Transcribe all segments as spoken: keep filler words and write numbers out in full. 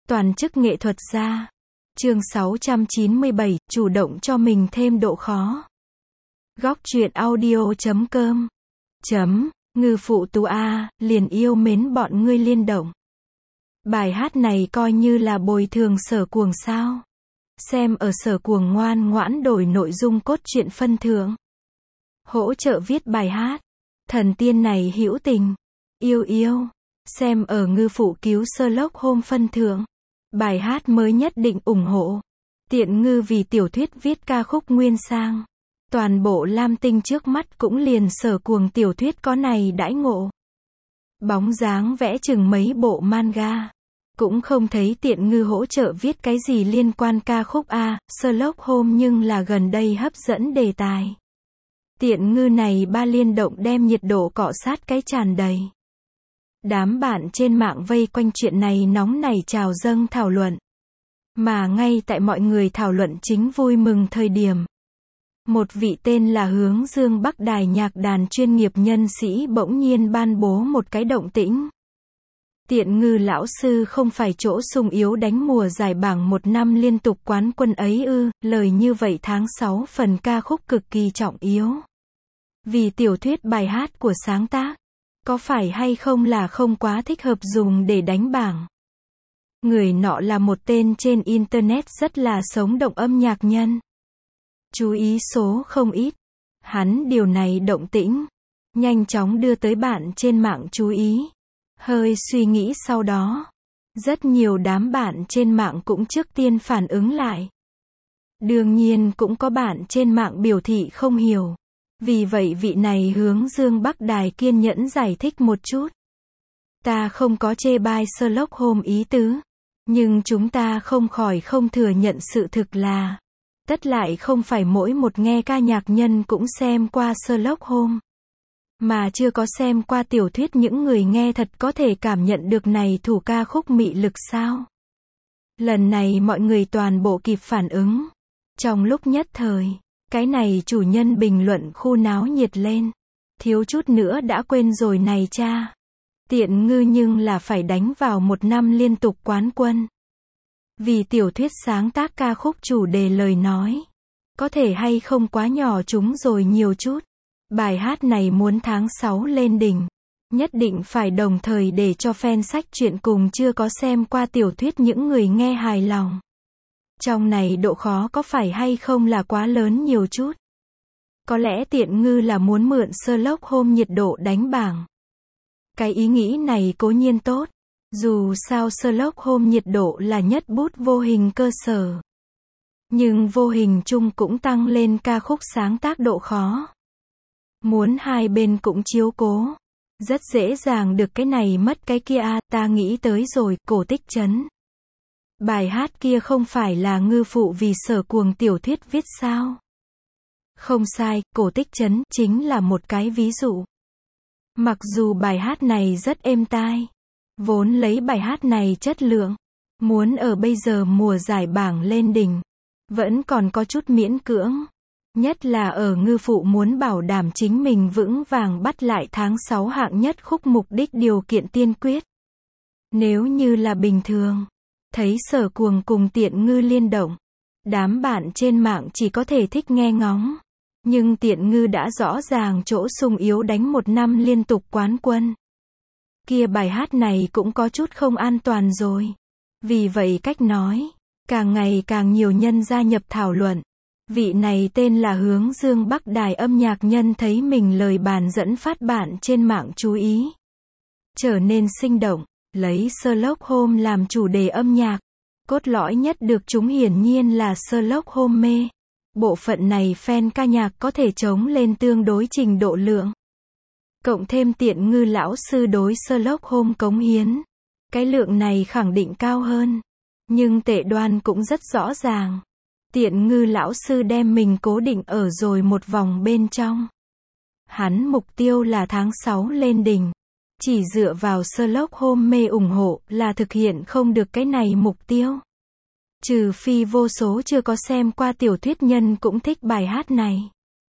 Toàn chức nghệ thuật gia. Chương sáu trăm chín mươi bảy, chủ động cho mình thêm độ khó. Góc truyện audio chấm com. Chấm, ngư phụ tú a, liền yêu mến bọn ngươi liên động. Bài hát này coi như là bồi thường Sở Cuồng sao? Xem ở Sở Cuồng ngoan ngoãn đổi nội dung cốt truyện phân thưởng. Hỗ trợ viết bài hát. Thần tiên này hữu tình. Yêu yêu. Xem ở ngư phụ cứu Sherlock Holmes phân thưởng. Bài hát mới nhất định ủng hộ. Tiện ngư vì tiểu thuyết viết ca khúc nguyên sang. Toàn bộ Lam Tinh trước mắt cũng liền Sở Cuồng tiểu thuyết có này đãi ngộ. Bóng dáng vẽ chừng mấy bộ manga. Cũng không thấy tiện ngư hỗ trợ viết cái gì liên quan ca khúc A, Sherlock Holmes nhưng là gần đây hấp dẫn đề tài. Tiện ngư này ba liên động đem nhiệt độ cọ sát cái tràn đầy. Đám bạn trên mạng vây quanh chuyện này nóng nảy trào dâng thảo luận. Mà ngay tại mọi người thảo luận chính vui mừng thời điểm. Một vị tên là Hướng Dương Bắc Đài nhạc đàn chuyên nghiệp nhân sĩ bỗng nhiên ban bố một cái động tĩnh. Tiện ngư lão sư không phải chỗ sung yếu đánh mùa giải bảng một năm liên tục quán quân ấy ư, lời như vậy tháng sáu phần ca khúc cực kỳ trọng yếu. Vì tiểu thuyết bài hát của sáng tác, có phải hay không là không quá thích hợp dùng để đánh bảng. Người nọ là một tên trên Internet rất là sống động âm nhạc nhân. Chú ý số không ít. Hắn điều này động tĩnh. Nhanh chóng đưa tới bạn trên mạng chú ý. Hơi suy nghĩ sau đó. Rất nhiều đám bạn trên mạng cũng trước tiên phản ứng lại. Đương nhiên cũng có bạn trên mạng biểu thị không hiểu. Vì vậy vị này Hướng Dương Bắc Đài kiên nhẫn giải thích một chút. Ta không có chê bai Sherlock Holmes ý tứ. Nhưng chúng ta không khỏi không thừa nhận sự thực là. Tất lại không phải mỗi một nghe ca nhạc nhân cũng xem qua Sherlock Holmes. Mà chưa có xem qua tiểu thuyết những người nghe thật có thể cảm nhận được này thủ ca khúc mị lực sao. Lần này mọi người toàn bộ kịp phản ứng. Trong lúc nhất thời. Cái này chủ nhân bình luận khu náo nhiệt lên. Thiếu chút nữa đã quên rồi này cha. Tiện ngư nhưng là phải đánh vào một năm liên tục quán quân. Vì tiểu thuyết sáng tác ca khúc chủ đề lời nói. Có thể hay không quá nhỏ chúng rồi nhiều chút. Bài hát này muốn tháng sáu lên đỉnh. Nhất định phải đồng thời để cho fan sách truyện cùng chưa có xem qua tiểu thuyết những người nghe hài lòng. Trong này độ khó có phải hay không là quá lớn nhiều chút. Có lẽ tiện ngư là muốn mượn Sherlock Holmes nhiệt độ đánh bảng. Cái ý nghĩ này cố nhiên tốt. Dù sao Sherlock Holmes nhiệt độ là nhất bút vô hình cơ sở. Nhưng vô hình chung cũng tăng lên ca khúc sáng tác độ khó. Muốn hai bên cũng chiếu cố. Rất dễ dàng được cái này mất cái kia à, ta nghĩ tới rồi, Cổ Tích Trấn. Bài hát kia không phải là ngư phụ vì Sở Cuồng tiểu thuyết viết sao? Không sai, Cổ Tích Trấn chính là một cái ví dụ. Mặc dù bài hát này rất êm tai, vốn lấy bài hát này chất lượng, muốn ở bây giờ mùa giải bảng lên đỉnh, vẫn còn có chút miễn cưỡng. Nhất là ở ngư phụ muốn bảo đảm chính mình vững vàng bắt lại tháng sáu hạng nhất khúc mục đích điều kiện tiên quyết. Nếu như là bình thường, thấy Sở Cuồng cùng tiện ngư liên động, đám bạn trên mạng chỉ có thể thích nghe ngóng. Nhưng tiện ngư đã rõ ràng chỗ sung yếu đánh một năm liên tục quán quân. Kia bài hát này cũng có chút không an toàn rồi. Vì vậy cách nói, càng ngày càng nhiều nhân gia nhập thảo luận. Vị này tên là Hướng Dương Bắc Đài âm nhạc nhân thấy mình lời bàn dẫn phát bạn trên mạng chú ý. Trở nên sinh động, lấy Sherlock Holmes làm chủ đề âm nhạc. Cốt lõi nhất được chúng hiển nhiên là Sherlock Holmes mê. Bộ phận này fan ca nhạc có thể chống lên tương đối trình độ lượng. Cộng thêm tiện ngư lão sư đối Sherlock Holmes cống hiến. Cái lượng này khẳng định cao hơn. Nhưng tệ đoan cũng rất rõ ràng. Tiện ngư lão sư đem mình cố định ở rồi một vòng bên trong. Hắn mục tiêu là tháng sáu lên đỉnh. Chỉ dựa vào Sherlock Holmes mê ủng hộ là thực hiện không được cái này mục tiêu. Trừ phi vô số chưa có xem qua tiểu thuyết nhân cũng thích bài hát này.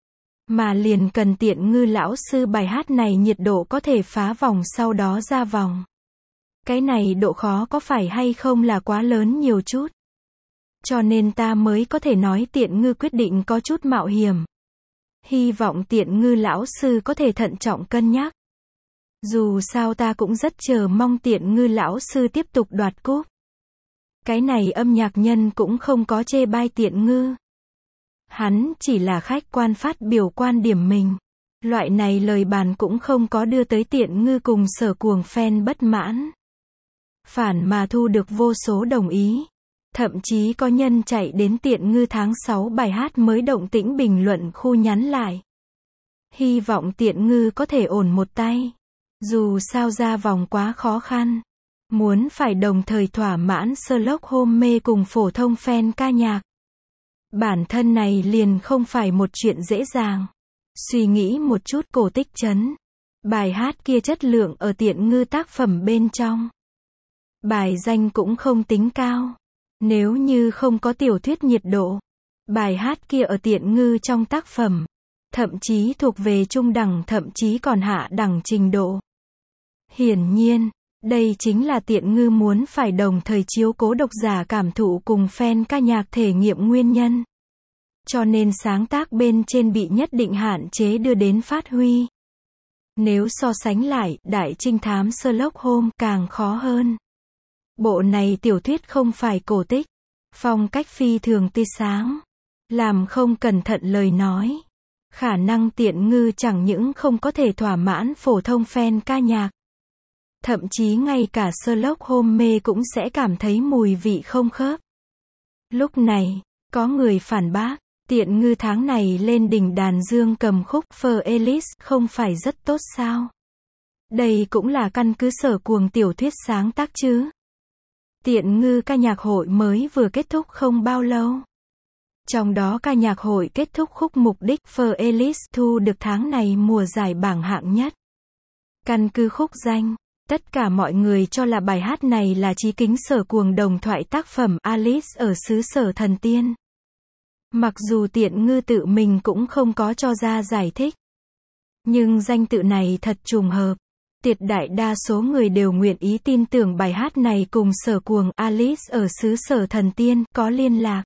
Mà liền cần tiện ngư lão sư bài hát này nhiệt độ có thể phá vòng sau đó ra vòng. Cái này độ khó có phải hay không là quá lớn nhiều chút. Cho nên ta mới có thể nói Tiện Ngư quyết định có chút mạo hiểm. Hy vọng Tiện Ngư lão sư có thể thận trọng cân nhắc. Dù sao ta cũng rất chờ mong Tiện Ngư lão sư tiếp tục đoạt cúp. Cái này âm nhạc nhân cũng không có chê bai Tiện Ngư. Hắn chỉ là khách quan phát biểu quan điểm mình. Loại này lời bàn cũng không có đưa tới Tiện Ngư cùng Sở Cuồng fan bất mãn. Phản mà thu được vô số đồng ý. Thậm chí có nhân chạy đến Tiện Ngư tháng sáu bài hát mới động tĩnh bình luận khu nhắn lại. Hy vọng Tiện Ngư có thể ổn một tay. Dù sao ra vòng quá khó khăn. Muốn phải đồng thời thỏa mãn Sherlock Holmes mê cùng phổ thông fan ca nhạc. Bản thân này liền không phải một chuyện dễ dàng. Suy nghĩ một chút cổ tích chấn. Bài hát kia chất lượng ở Tiện Ngư tác phẩm bên trong. Bài danh cũng không tính cao. Nếu như không có tiểu thuyết nhiệt độ. Bài hát kia ở Tiện Ngư trong tác phẩm. Thậm chí thuộc về trung đẳng thậm chí còn hạ đẳng trình độ. Hiển nhiên, đây chính là Tiện Ngư muốn phải đồng thời chiếu cố độc giả cảm thụ cùng fan ca nhạc thể nghiệm nguyên nhân. Cho nên sáng tác bên trên bị nhất định hạn chế đưa đến phát huy. Nếu so sánh lại, Đại Trinh Thám Sherlock Holmes càng khó hơn. Bộ này tiểu thuyết không phải cổ tích. Phong cách phi thường tươi sáng. Làm không cẩn thận lời nói. Khả năng Tiện Ngư chẳng những không có thể thỏa mãn phổ thông fan ca nhạc. Thậm chí ngay cả Sherlock Holmes mê cũng sẽ cảm thấy mùi vị không khớp. Lúc này, có người phản bác. Tiện Ngư tháng này lên đỉnh đàn dương cầm khúc For Alice không phải rất tốt sao? Đây cũng là căn cứ Sở Cuồng tiểu thuyết sáng tác chứ. Tiện Ngư ca nhạc hội mới vừa kết thúc không bao lâu. Trong đó ca nhạc hội kết thúc khúc mục đích For Alice thu được tháng này mùa giải bảng hạng nhất. Căn cứ khúc danh, tất cả mọi người cho là bài hát này là Chí Kính Sở Cuồng đồng thoại tác phẩm Alice ở xứ sở thần tiên. Mặc dù Tiện Ngư tự mình cũng không có cho ra giải thích. Nhưng danh tự này thật trùng hợp. Tuyệt đại đa số người đều nguyện ý tin tưởng bài hát này cùng Sở Cuồng Alice ở xứ sở thần tiên có liên lạc.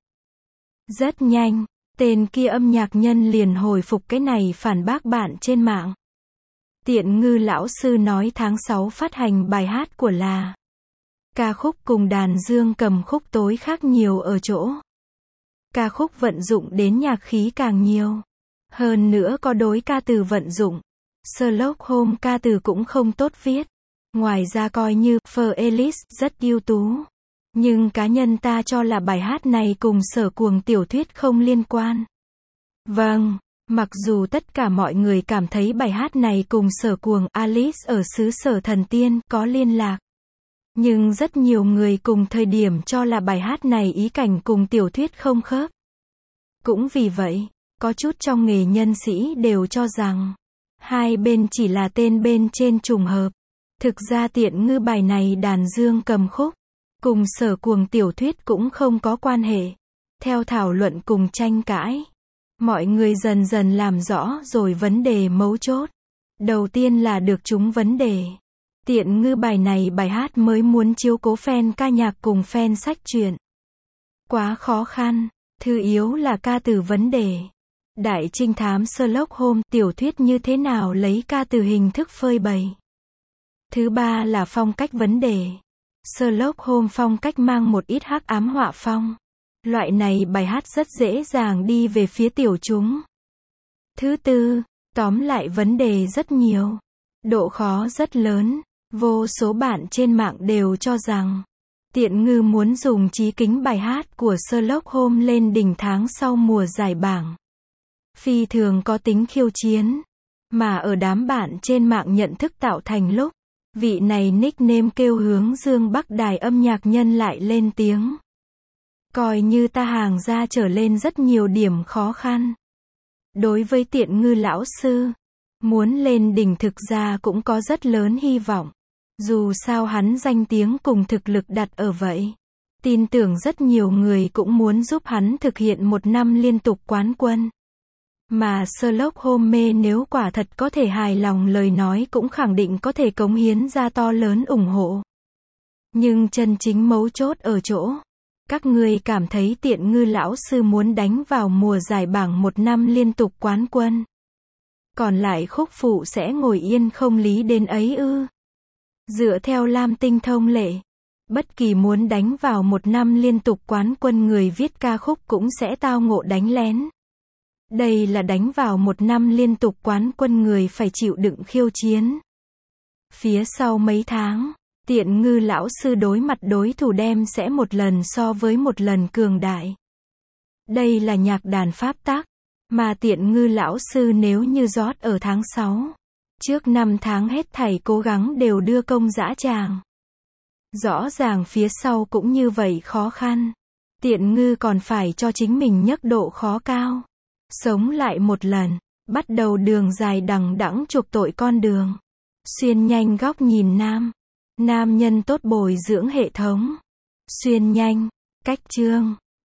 Rất nhanh, tên kia âm nhạc nhân liền hồi phục cái này phản bác bạn trên mạng. Tiện Ngư lão sư nói tháng sáu phát hành bài hát của là ca khúc cùng đàn dương cầm khúc tối khác nhiều ở chỗ. Ca khúc vận dụng đến nhạc khí càng nhiều. Hơn nữa có đối ca từ vận dụng. Sherlock Holmes ca từ cũng không tốt viết. Ngoài ra coi như For Alice rất ưu tú. Nhưng cá nhân ta cho là bài hát này cùng Sở Cuồng tiểu thuyết không liên quan. Vâng, mặc dù tất cả mọi người cảm thấy bài hát này cùng Sở Cuồng Alice ở xứ sở thần tiên có liên lạc. Nhưng rất nhiều người cùng thời điểm cho là bài hát này ý cảnh cùng tiểu thuyết không khớp. Cũng vì vậy, có chút trong nghề nhân sĩ đều cho rằng hai bên chỉ là tên bên trên trùng hợp. Thực ra Tiện Ngư bài này đàn dương cầm khúc cùng Sở Cuồng tiểu thuyết cũng không có quan hệ. Theo thảo luận cùng tranh cãi, mọi người dần dần làm rõ rồi vấn đề mấu chốt. Đầu tiên là được trúng vấn đề. Tiện Ngư bài này bài hát mới muốn chiếu cố fan ca nhạc cùng fan sách truyện. Quá khó khăn, thứ yếu là ca từ vấn đề. Đại Trinh Thám Sherlock Holmes tiểu thuyết như thế nào lấy ca từ hình thức phơi bày. Thứ ba là phong cách vấn đề. Sherlock Holmes phong cách mang một ít hắc ám họa phong. Loại này bài hát rất dễ dàng đi về phía tiểu chúng. Thứ tư, tóm lại vấn đề rất nhiều. Độ khó rất lớn. Vô số bạn trên mạng đều cho rằng Tiện Ngư muốn dùng Chí Kính bài hát của Sherlock Holmes lên đỉnh tháng sau mùa giải bảng. Phi thường có tính khiêu chiến. Mà ở đám bạn trên mạng nhận thức tạo thành lúc, vị này nickname kêu hướng dương Bắc đài âm nhạc nhân lại lên tiếng. Coi như ta hàng ra trở lên rất nhiều điểm khó khăn. Đối với Tiện Ngư lão sư, muốn lên đỉnh thực ra cũng có rất lớn hy vọng. Dù sao hắn danh tiếng cùng thực lực đặt ở vậy. Tin tưởng rất nhiều người cũng muốn giúp hắn thực hiện một năm liên tục quán quân. Mà Sherlock Holmes nếu quả thật có thể hài lòng lời nói cũng khẳng định có thể cống hiến ra to lớn ủng hộ. Nhưng chân chính mấu chốt ở chỗ, các ngươi cảm thấy Tiện Ngư lão sư muốn đánh vào mùa giải bảng một năm liên tục quán quân. Còn lại khúc phụ sẽ ngồi yên không lý đến ấy ư? Dựa theo Lam Tinh thông lệ, bất kỳ muốn đánh vào một năm liên tục quán quân người viết ca khúc cũng sẽ tao ngộ đánh lén. Đây là đánh vào một năm liên tục quán quân người phải chịu đựng khiêu chiến. Phía sau mấy tháng, Tiện Ngư lão sư đối mặt đối thủ đem sẽ một lần so với một lần cường đại. Đây là nhạc đàn pháp tắc, mà Tiện Ngư lão sư nếu như rót ở tháng sáu, trước năm tháng hết thảy cố gắng đều đưa công dã tràng. Rõ ràng phía sau cũng như vậy khó khăn. Tiện Ngư còn phải cho chính mình nhấc độ khó cao. Sống lại một lần, bắt đầu đường dài đằng đẵng chuộc tội con đường. Xuyên nhanh góc nhìn nam. Nam nhân tốt bồi dưỡng hệ thống. Xuyên nhanh, cách chương.